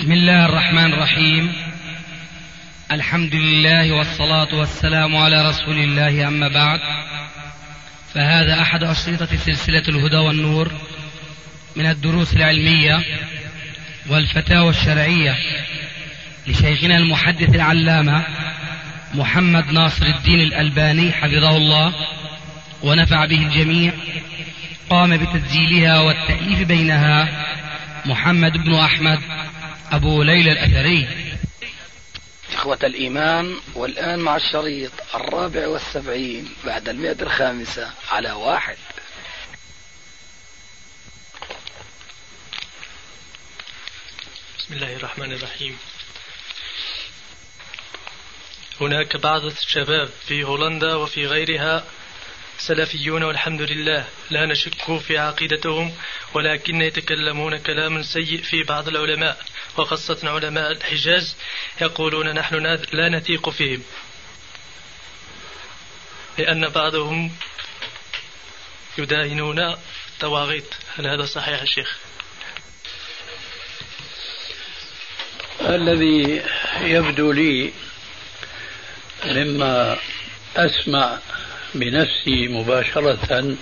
بسم الله الرحمن الرحيم. الحمد لله والصلاة والسلام على رسول الله، أما بعد، فهذا أحد أشرطة سلسلة الهدى والنور من الدروس العلمية والفتاوى الشرعية لشيخنا المحدث العلامة محمد ناصر الدين الألباني حفظه الله ونفع به الجميع. قام بتسجيلها والتأليف بينها محمد بن أحمد أبو ليلى الأثري. إخوة الإيمان، والآن مع الشريط 74 بعد 105 على 1. بسم الله الرحمن الرحيم. هناك بعض الشباب في هولندا وفي غيرها سلفيون والحمد لله، لا نشك في عقيدتهم، ولكن يتكلمون كلام سيء في بعض العلماء، وخاصة علماء الحجاز، يقولون نحن لا نثيق فيهم لأن بعضهم يداهنون الطواغيت. هل هذا صحيح يا شيخ؟ الذي يبدو لي مما أسمع بنفسي مباشرة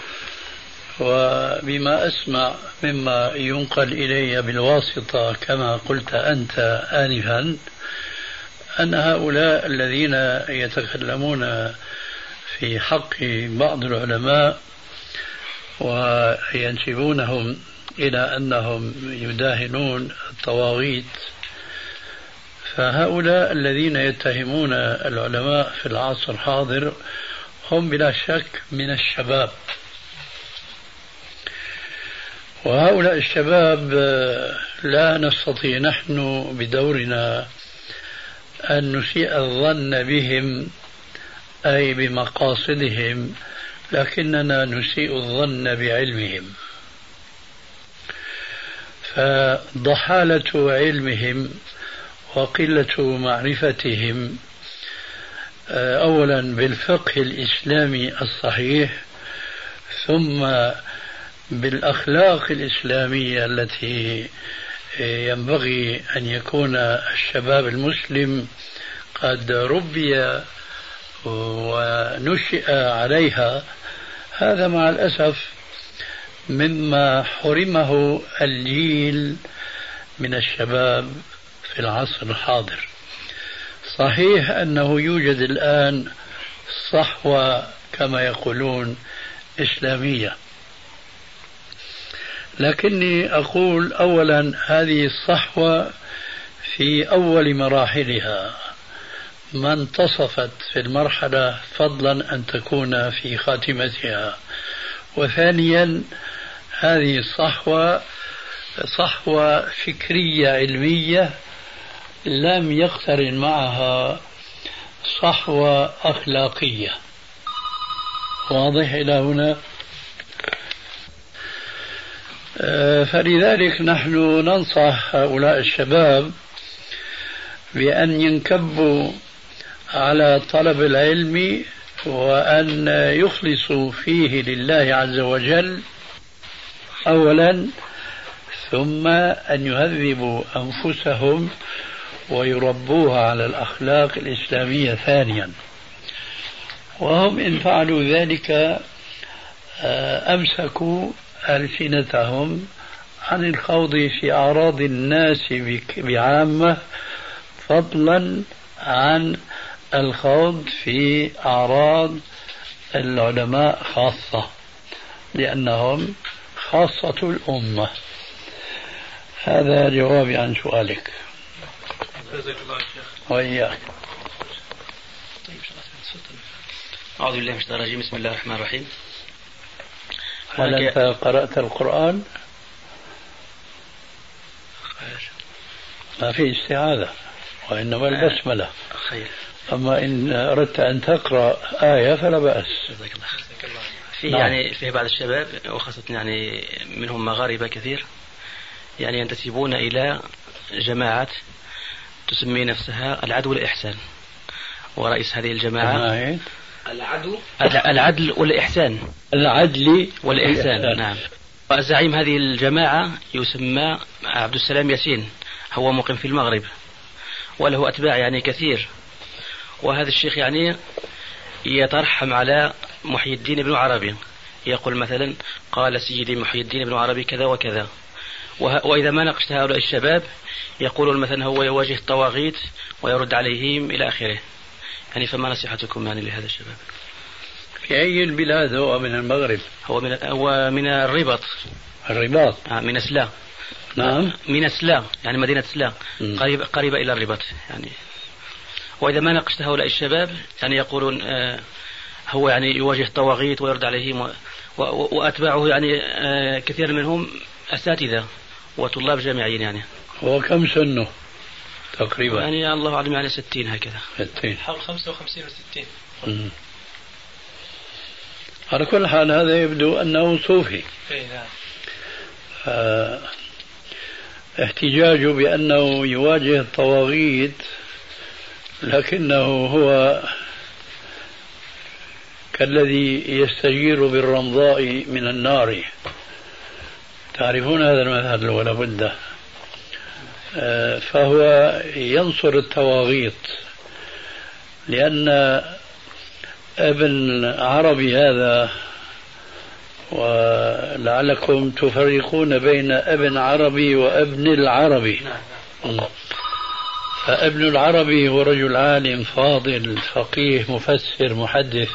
وبما أسمع مما ينقل إلي بالواسطة كما قلت أنت آنفا، أن هؤلاء الذين يتكلمون في حق بعض العلماء وينسبونهم إلى أنهم يداهنون الطواغيت، فهؤلاء الذين يتهمون العلماء في العصر الحاضر هم بلا شك من الشباب، وهؤلاء الشباب لا نستطيع نحن بدورنا أن نسيء الظن بهم أي بمقاصدهم، لكننا نسيء الظن بعلمهم. فضحالة علمهم وقلة معرفتهم أولا بالفقه الإسلامي الصحيح، ثم بالأخلاق الإسلامية التي ينبغي أن يكون الشباب المسلم قد ربي ونشئ عليها، هذا مع الأسف مما حرمه الجيل من الشباب في العصر الحاضر. صحيح أنه يوجد الآن صحوة كما يقولون إسلامية، لكني أقول أولا هذه الصحوة في أول مراحلها، ما انتصفت في المرحلة فضلا أن تكون في خاتمتها. وثانيا هذه الصحوة صحوة فكرية علمية لم يقترن معها صحوة أخلاقية. واضح إلى هنا؟ فلذلك نحن ننصح هؤلاء الشباب بأن ينكبوا على طلب العلم وأن يخلصوا فيه لله عز وجل أولا، ثم أن يهذبوا أنفسهم ويربوها على الأخلاق الإسلامية ثانيا. وهم إن فعلوا ذلك أمسكوا ألسنتهم عن الخوض في أعراض الناس بعامة، فضلا عن الخوض في أعراض العلماء خاصة، لأنهم خاصة الأمة. هذا جوابي عن سؤالك. وإياك. أعوذ بالله من الشيطان الرجيم. بسم الله الرحمن الرحيم. هل أنت قرأت القرآن؟ ما في استعاذة، وإنما البسملة. أما إن أردت أن تقرأ آية فلا بأس. فيه يعني فيه بعض الشباب وخاصة يعني منهم مغاربة كثير يعني ينتسبون إلى جماعات تسمي نفسها العدل والإحسان، ورئيس هذه الجماعة العدل والإحسان. العدل والإحسان، نعم. وزعيم هذه الجماعة يسمى عبد السلام ياسين، هو مقيم في المغرب وله أتباع يعني كثير، وهذا الشيخ يعني يترحم على محي الدين بن عربي، يقول مثلا قال سيدي محي الدين بن عربي كذا وكذا. وإذا ما ناقشت هؤلاء الشباب يقولون مثلا هو يواجه الطواغيت ويرد عليهم إلى آخره. يعني فما نصيحتكم يعني لهذا الشباب؟ في أي البلاد هو من المغرب؟ هو من الرباط. الرباط؟ من أسلام. نعم، من أسلام يعني مدينة أسلام قريبة إلى الرباط يعني. وإذا ما ناقشت هؤلاء الشباب يعني يقولون هو يعني يواجه الطواغيت ويرد عليهم وأتباعه يعني كثير منهم أساتذة وطلاب جامعيين يعني. هو كم سنه تقريبا؟ يعني الله أعلم يعني 60 هكذا. 60 حول 55 و60. على كل حال هذا يبدو أنه صوفي. احتجاجه بأنه يواجه الطواغيت لكنه هو كالذي يستجير بالرمضاء من النار. تعرفون هذا المثل ولا بد. فهو ينصر الطواغيت، لأن ابن عربي هذا، ولعلكم تفرقون بين ابن عربي وابن العربي. فابن العربي هو رجل عالم فاضل فقيه مفسر محدث،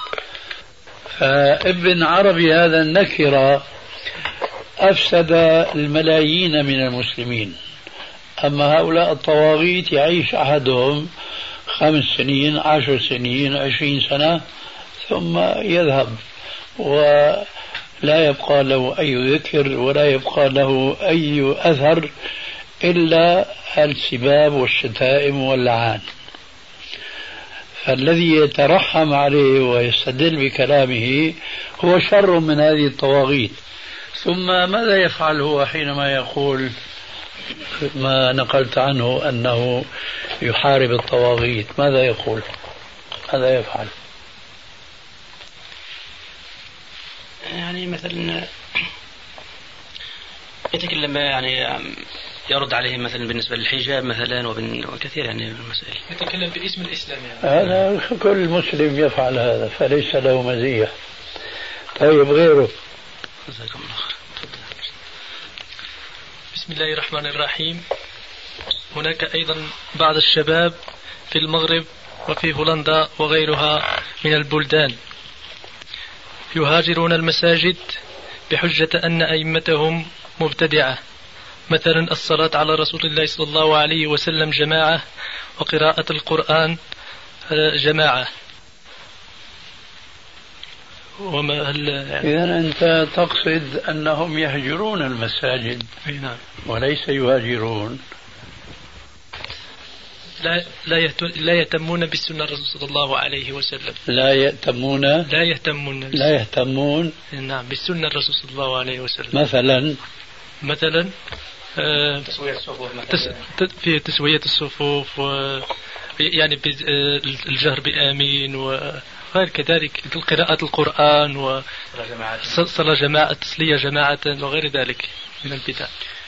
فابن عربي هذا النكرة أفسد الملايين من المسلمين. أما هؤلاء الطواغيت يعيش أحدهم 5 سنين 10 سنين 20 سنة ثم يذهب ولا يبقى له أي ذكر ولا يبقى له أي أثر إلا السباب والشتائم واللعان. فالذي يترحم عليه ويستدل بكلامه هو شر من هذه الطواغيت. ثم ماذا يفعل هو حينما يقول ما نقلت عنه أنه يحارب الطواغيت؟ ماذا يقول؟ ماذا يفعل؟ يعني مثلا يتكلم يعني يرد عليهم مثلا بالنسبة للحجاب مثلا وكثير يعني من المسائل. يتكلم باسم الإسلام يعني. هذا كل مسلم يفعل هذا فليس له مزية. طيب غيره؟ جزاكم الله خير. بسم الله الرحمن الرحيم. هناك أيضا بعض الشباب في المغرب وفي هولندا وغيرها من البلدان يهاجرون المساجد بحجة أن أئمتهم مبتدعة، مثلا الصلاة على رسول الله صلى الله عليه وسلم جماعة وقراءة القرآن جماعة. وما هل يعني إذا أنت تقصد أنهم يهجرون المساجد وليس يهاجرون. لا يهتمون بالسنة الرسول صلى الله عليه وسلم. لا يهتمون نعم بالسنة الرسول صلى الله عليه وسلم. مثلا في تسوية الصفوف يعني الجهر بآمين وغير كذلك قراءة القرآن وصلاة جماعة تسلية جماعة وغير ذلك من البدع.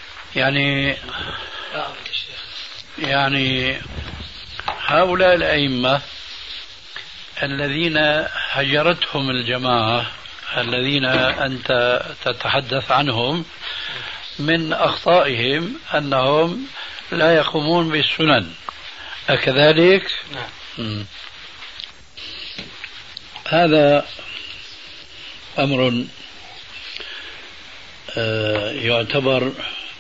يعني هؤلاء الأئمة الذين هجرتهم الجماعة الذين أنت تتحدث عنهم من أخطائهم أنهم لا يقومون بالسنن، أكذلك؟ نعم. هذا أمر يعتبر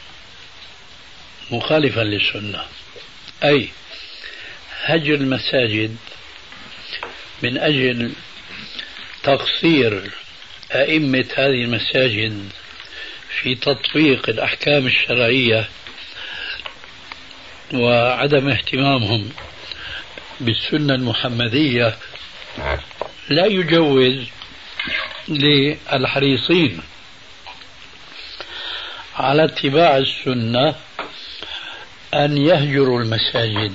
مخالفا للسنة، أي هجر المساجد من أجل تقصير أئمة هذه المساجد في تطبيق الأحكام الشرعية وعدم اهتمامهم بالسنة المحمدية لا يجوز للحريصين على اتباع السنة أن يهجروا المساجد،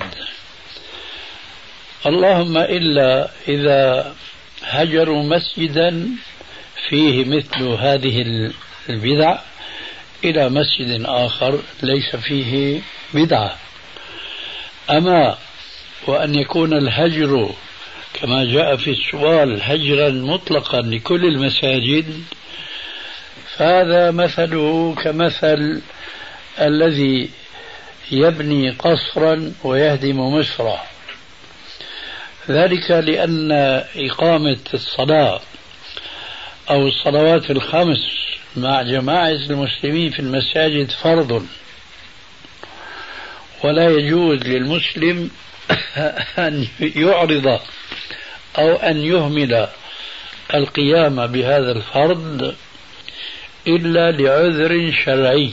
اللهم إلا إذا هجروا مسجدا فيه مثل هذه البدع إلى مسجد آخر ليس فيه بدعة. أما وأن يكون الهجر كما جاء في السؤال هجرا مطلقا لكل المساجد، فهذا مثله كمثل الذي يبني قصرا ويهدم مصرا. ذلك لأن إقامة الصلاة أو الصلوات الخمس مع جماعة المسلمين في المساجد فرض، ولا يجوز للمسلم أن يعرض أو أن يهمل القيام بهذا الفرض إلا لعذر شرعي.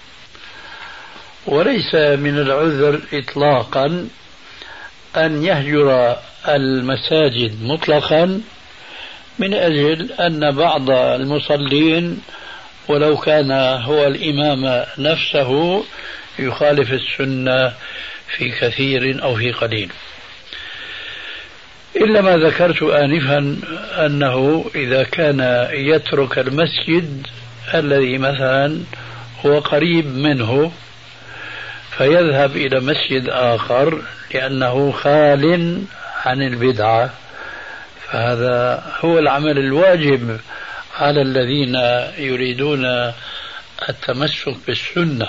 وليس من العذر إطلاقا أن يهجر المساجد مطلقا من أجل أن بعض المصلين ولو كان هو الإمام نفسه يخالف السنة في كثير أو في قليل، إلا ما ذكرت آنفا أنه إذا كان يترك المسجد الذي مثلا هو قريب منه فيذهب إلى مسجد آخر لأنه خال عن البدعة، فهذا هو العمل الواجب على الذين يريدون التمسك بالسنة.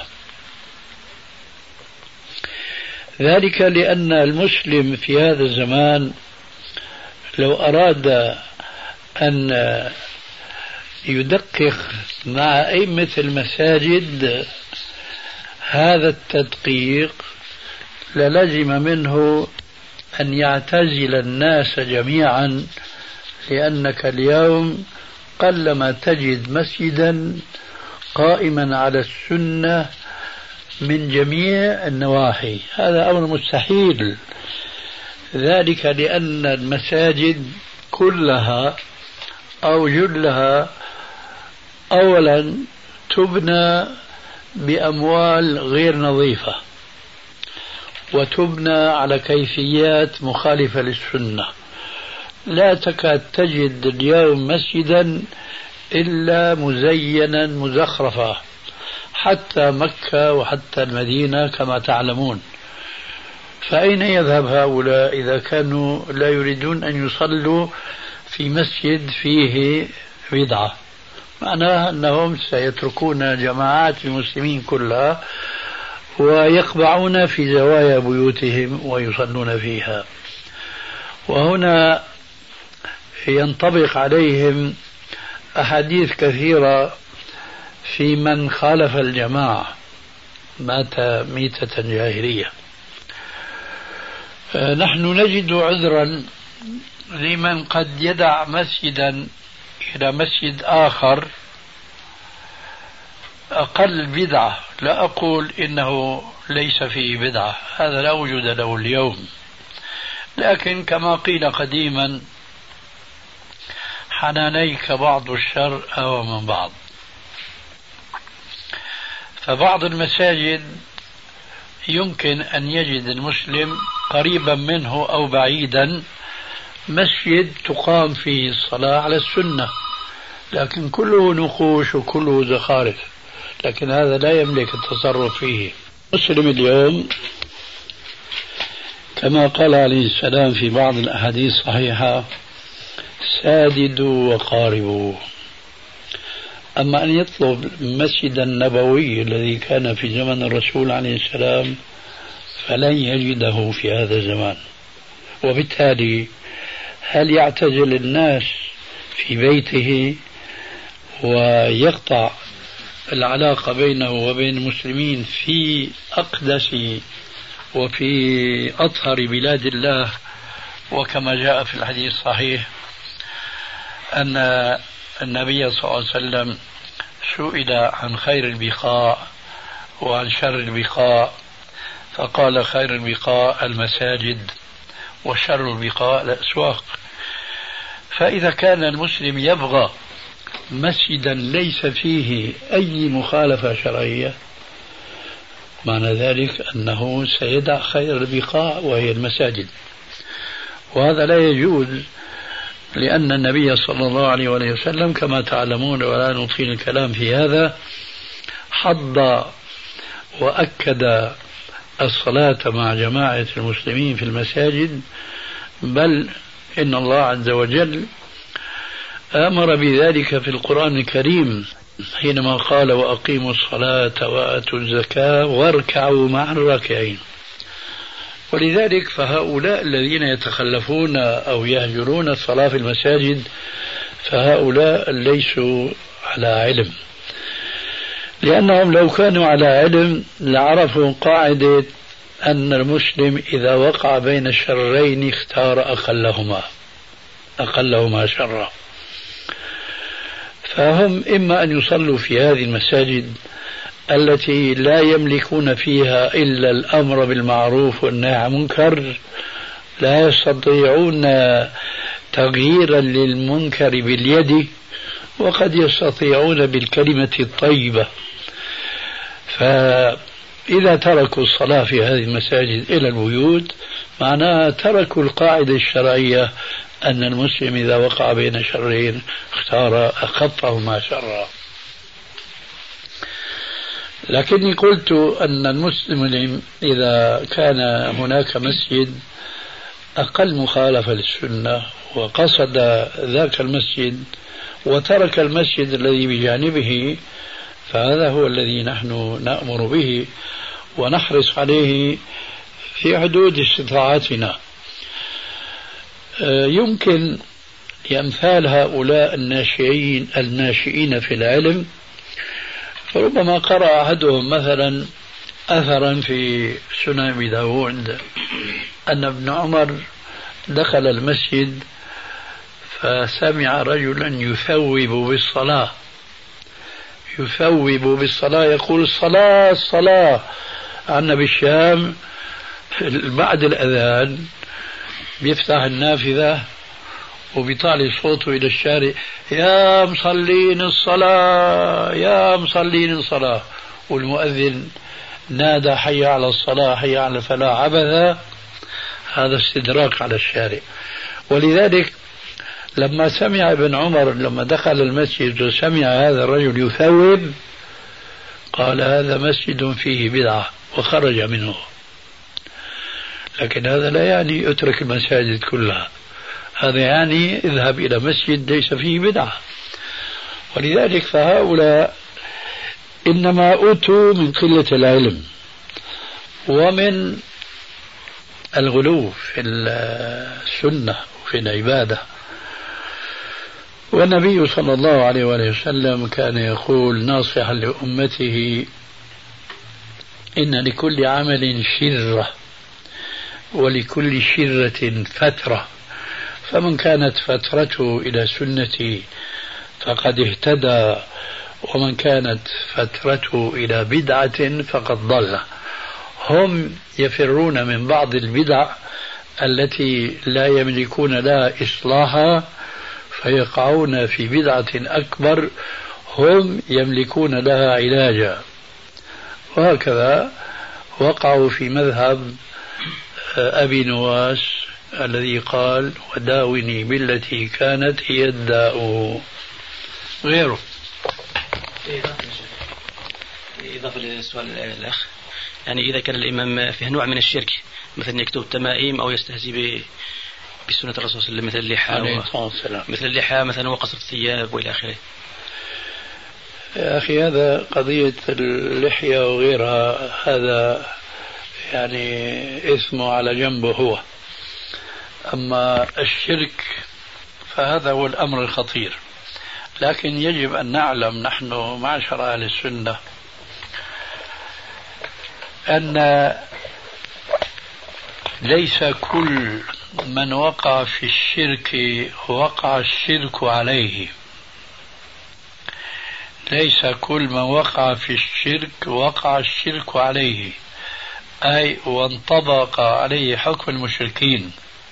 ذلك لأن المسلم في هذا الزمان لو أراد أن يدقق مع أئمة المساجد هذا التدقيق للزم منه أن يعتزل الناس جميعا، لأنك اليوم قلما تجد مسجدا قائما على السنة من جميع النواحي، هذا أمر مستحيل. ذلك لأن المساجد كلها أو جلها أولا تبنى بأموال غير نظيفة، وتبنى على كيفيات مخالفة للسنة. لا تكاد تجد اليوم مسجدا إلا مزينا مزخرفا، حتى مكة وحتى المدينة كما تعلمون. فأين يذهب هؤلاء إذا كانوا لا يريدون أن يصلوا في مسجد فيه بدعة؟ معناها أنهم سيتركون جماعات المسلمين كلها ويقبعون في زوايا بيوتهم ويصلون فيها. وهنا ينطبق عليهم أحاديث كثيرة في من خالف الجماعة مات ميتة جاهلية. نحن نجد عذرا لمن قد يدع مسجدا إلى مسجد آخر أقل بدعة، لا أقول إنه ليس فيه بدعة، هذا لا وجود له اليوم، لكن كما قيل قديما حنانيك بعض الشر أو من بعض. فبعض المساجد يمكن أن يجد المسلم قريبا منه أو بعيدا مسجد تقام فيه الصلاة على السنة، لكن كله نقوش وكله زخارف، لكن هذا لا يملك التصرف فيه. مسلم اليوم كما قال عليه السلام في بعض الأحاديث الصحيحة ساددوا وقاربوا. أما أن يطلب المسجد النبوي الذي كان في زمن الرسول عليه السلام فلن يجده في هذا الزمان. وبالتالي هل يعتزل الناس في بيته ويقطع العلاقة بينه وبين المسلمين في أقدس وفي أطهر بلاد الله؟ وكما جاء في الحديث الصحيح أن النبي صلى الله عليه وسلم سئل عن خير البقاع وعن شر البقاع فقال خير البقاع المساجد وشر البقاع الأسواق. فإذا كان المسلم يبغى مسجدا ليس فيه أي مخالفة شرعية معنى ذلك أنه سيدع خير البقاع وهي المساجد، وهذا لا يجوز، لأن النبي صلى الله عليه وسلم كما تعلمون ولا نطيل الكلام في هذا حض وأكد الصلاة مع جماعة المسلمين في المساجد، بل إن الله عز وجل أمر بذلك في القرآن الكريم حينما قال وأقيموا الصلاة وآتوا الزكاة واركعوا مع الراكعين. ولذلك فهؤلاء الذين يتخلفون أو يهجرون الصلاة في المساجد فهؤلاء ليسوا على علم، لأنهم لو كانوا على علم لعرفوا قاعدة أن المسلم إذا وقع بين الشرين اختار أقلهما شرا. فهم إما أن يصلوا في هذه المساجد التي لا يملكون فيها إلا الأمر بالمعروف والنهي عن المنكر، لا يستطيعون تغييرا للمنكر باليد، وقد يستطيعون بالكلمة الطيبة. فإذا تركوا الصلاة في هذه المساجد إلى البيوت معناها تركوا القاعدة الشرعية أن المسلم إذا وقع بين شرين اختار أخفهما شرا. لكني قلت أن المسلم إذا كان هناك مسجد أقل مخالفة للسنة وقصد ذاك المسجد وترك المسجد الذي بجانبه، فهذا هو الذي نحن نأمر به ونحرص عليه في حدود استطاعتنا. يمكن لأمثال هؤلاء الناشئين في العلم فربما قرأ أحدهم مثلا أثرا في سنن أبي داود أن ابن عمر دخل المسجد فسمع رجلا يثوب بالصلاة يقول الصلاة. عنا بالشام بعد الأذان بيفتح النافذة وبيطالع صوته إلى الشارع يا مصلين الصلاة، والمؤذن نادى حي على الصلاة حي على الفلاح عبثا. هذا استدراك على الشارع. ولذلك لما سمع ابن عمر لما دخل المسجد وسمع هذا الرجل يثوب قال هذا مسجد فيه بدعة وخرج منه. لكن هذا لا يعني اترك المساجد كلها، هذا يعني اذهب إلى مسجد ليس فيه بدعة. ولذلك فهؤلاء إنما أوتوا من قلة العلم ومن الغلو في السنة وفي العبادة. والنبي صلى الله عليه وآله وسلم كان يقول ناصحا لأمته إن لكل عمل شرة ولكل شرة فترة، فمن كانت فترته إلى سنتي فقد اهتدى، ومن كانت فترته إلى بدعة فقد ضل. هم يفرون من بعض البدع التي لا يملكون لها إصلاحا فيقعون في بدعة أكبر هم يملكون لها علاجا. وهكذا وقعوا في مذهب أبي نواس الذي قال وداوني بالتي كانت هي الداء غيره. إضافة للسؤال الأخ، يعني إذا كان الإمام فيه نوع من الشرك مثلا يكتب تمائم أو يستهزئ بسنة الرسول صلى الله عليه وسلم مثل اللحى مثلا وقصر الثياب وإلى آخره. يا أخي هذا قضية اللحية وغيرها هذا يعني اسمه على جنبه هو، أما الشرك فهذا هو الأمر الخطير. لكن يجب أن نعلم نحن معشر أهل السنة أن ليس كل من وقع في الشرك وقع الشرك عليه. ليس كل من وقع في الشرك وقع الشرك عليه، أي وانطبق عليه حكم المشركين.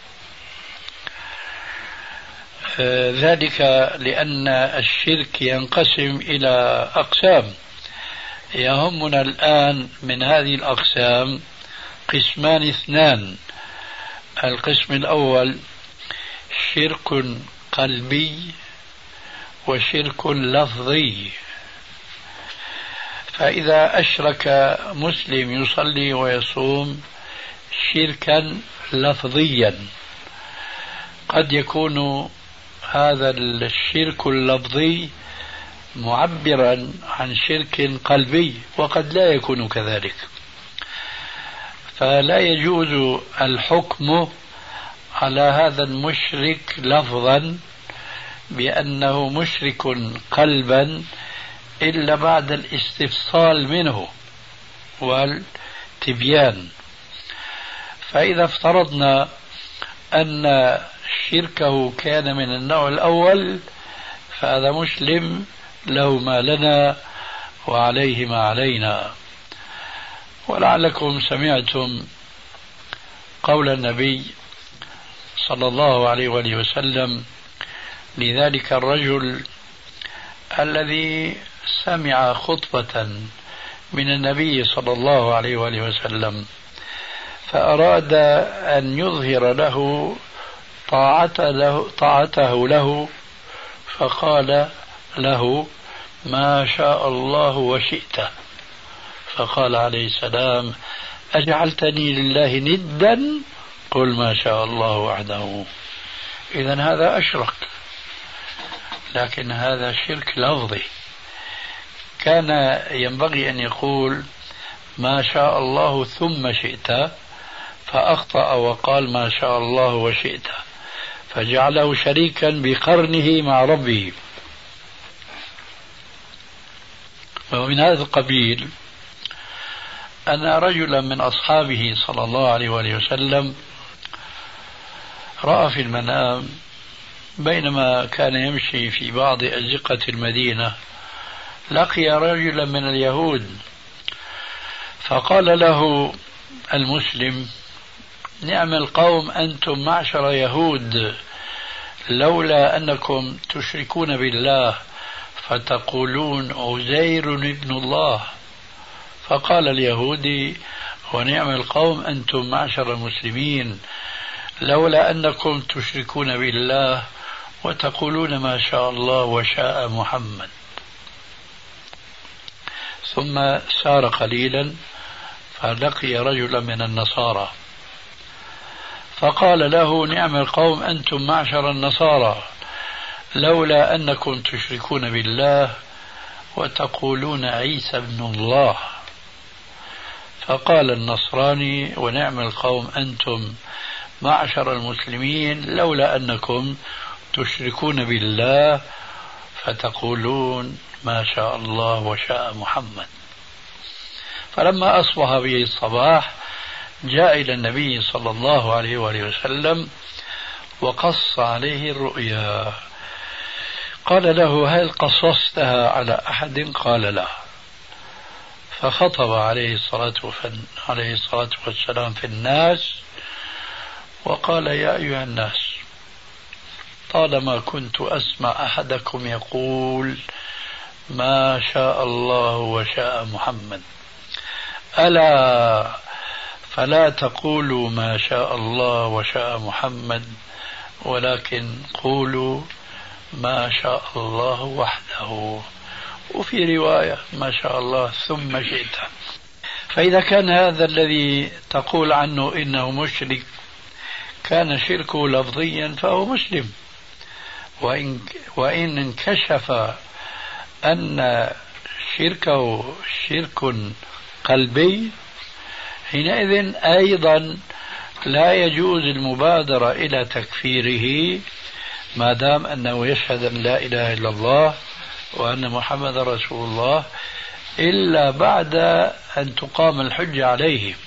ذلك لأن الشرك ينقسم إلى أقسام. يهمنا الآن من هذه الأقسام قسمان اثنان. القسم الأول شرك قلبي وشرك لفظي. فإذا أشرك مسلم يصلي ويصوم شركا لفظيا، قد يكون هذا الشرك اللفظي معبرا عن شرك قلبي وقد لا يكون كذلك، فلا يجوز الحكم على هذا المشرك لفظا بأنه مشرك قلبا إلا بعد الاستفصال منه والتبيان. فإذا افترضنا أن شركه كان من النوع الأول فهذا مسلم له ما لنا وعليه ما علينا. ولعلكم سمعتم قول النبي صلى الله عليه وآله وسلم لذلك الرجل الذي سمع خطبة من النبي صلى الله عليه وآله وسلم فأراد أن يظهر له طاعته له، فقال له ما شاء الله وشئت، فقال عليه السلام أجعلتني لله ندا قل ما شاء الله وحده. إذن هذا أشرك، لكن هذا شرك لفظي. كان ينبغي أن يقول ما شاء الله ثم شئت، فأخطأ وقال ما شاء الله وشئت، فجعله شريكا بقرنه مع ربه. ومن هذا القبيل أن رجلا من أصحابه صلى الله عليه وآله وسلم رأى في المنام بينما كان يمشي في بعض أزقة المدينة لقي رجلا من اليهود، فقال له المسلم نعم القوم أنتم معشر يهود، لولا أنكم تشركون بالله فتقولون عزير ابن الله. فقال اليهودي ونعم القوم أنتم معشر المسلمين، لولا أنكم تشركون بالله وتقولون ما شاء الله وشاء محمد. ثم سار قليلا فلقي رجلا من النصارى فقال له نعم القوم أنتم معشر النصارى، لولا أنكم تشركون بالله وتقولون عيسى ابن الله. فقال النصراني ونعم القوم أنتم معشر المسلمين، لولا أنكم تشركون بالله فتقولون ما شاء الله وشاء محمد. فلما أصبح به الصباح جاء إلى النبي صلى الله عليه وآله وسلم وقص عليه الرؤيا. قال له هل قصصتها على أحد؟ قال لا. فخطب عليه الصلاة والسلام في الناس وقال يا أيها الناس، طالما كنت أسمع أحدكم يقول ما شاء الله وشاء محمد، ألا فلا تقولوا ما شاء الله وشاء محمد، ولكن قولوا ما شاء الله وحده، وفي رواية ما شاء الله ثم شئت. فإذا كان هذا الذي تقول عنه إنه مشرك كان شركه لفظيا فهو مسلم، وإن انكشف أن شركه شرك قلبي حينئذ أيضا لا يجوز المبادرة إلى تكفيره ما دام أنه يشهد أن لا إله إلا الله وأن محمد رسول الله إلا بعد أن تقام الحجة عليه.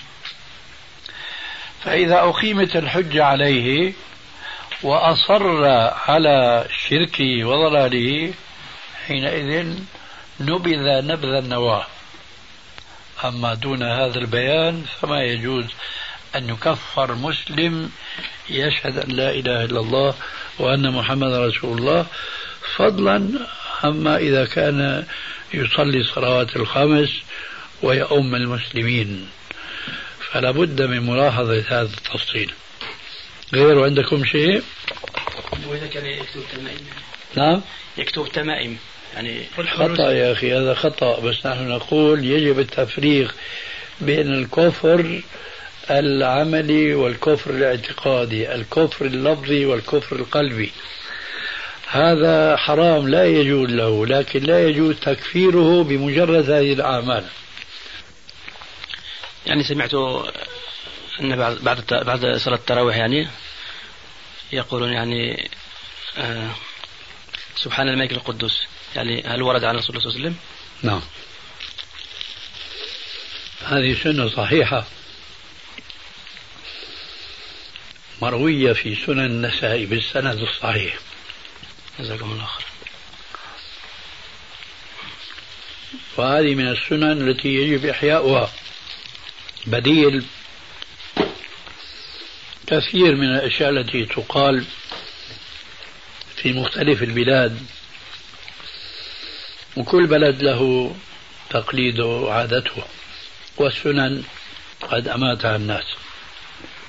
فإذا أقيمت الحجة عليه وأصر على شركه وضلاله حينئذ نبذ نبذ النواة. أما دون هذا البيان فما يجوز أن يكفر مسلم يشهد أن لا إله إلا الله وأن محمد رسول الله، فضلا أما إذا كان يصلي الصلوات الخمس ويؤم المسلمين. فلا بد من ملاحظة هذا التفصيل. غير عندكم شيء؟ وإذا كان يكتب تمائم. نعم يكتب تمائم يعني خطأ يا أخي، هذا خطأ. بس نحن نقول يجب التفريق بين الكفر العملي والكفر الاعتقادي، الكفر اللفظي والكفر القلبي. هذا حرام لا يجوز له، لكن لا يجوز تكفيره بمجرد هذه الأعمال. يعني سمعت أن بعد صلاة التراويح يعني يقولون يعني سبحان الملك القدوس، يعني هل ورد عن رسول الله صلى الله عليه وسلم؟ نعم، هذه سنة صحيحة مروية في سنن النسائي بالسند الصحيح. جزاكم الله خير. وهذه من السنن التي يجب إحياؤها، بديل كثير من الأشياء التي تقال في مختلف البلاد، وكل بلد له تقليده وعادته، والسنن قد أماتها الناس.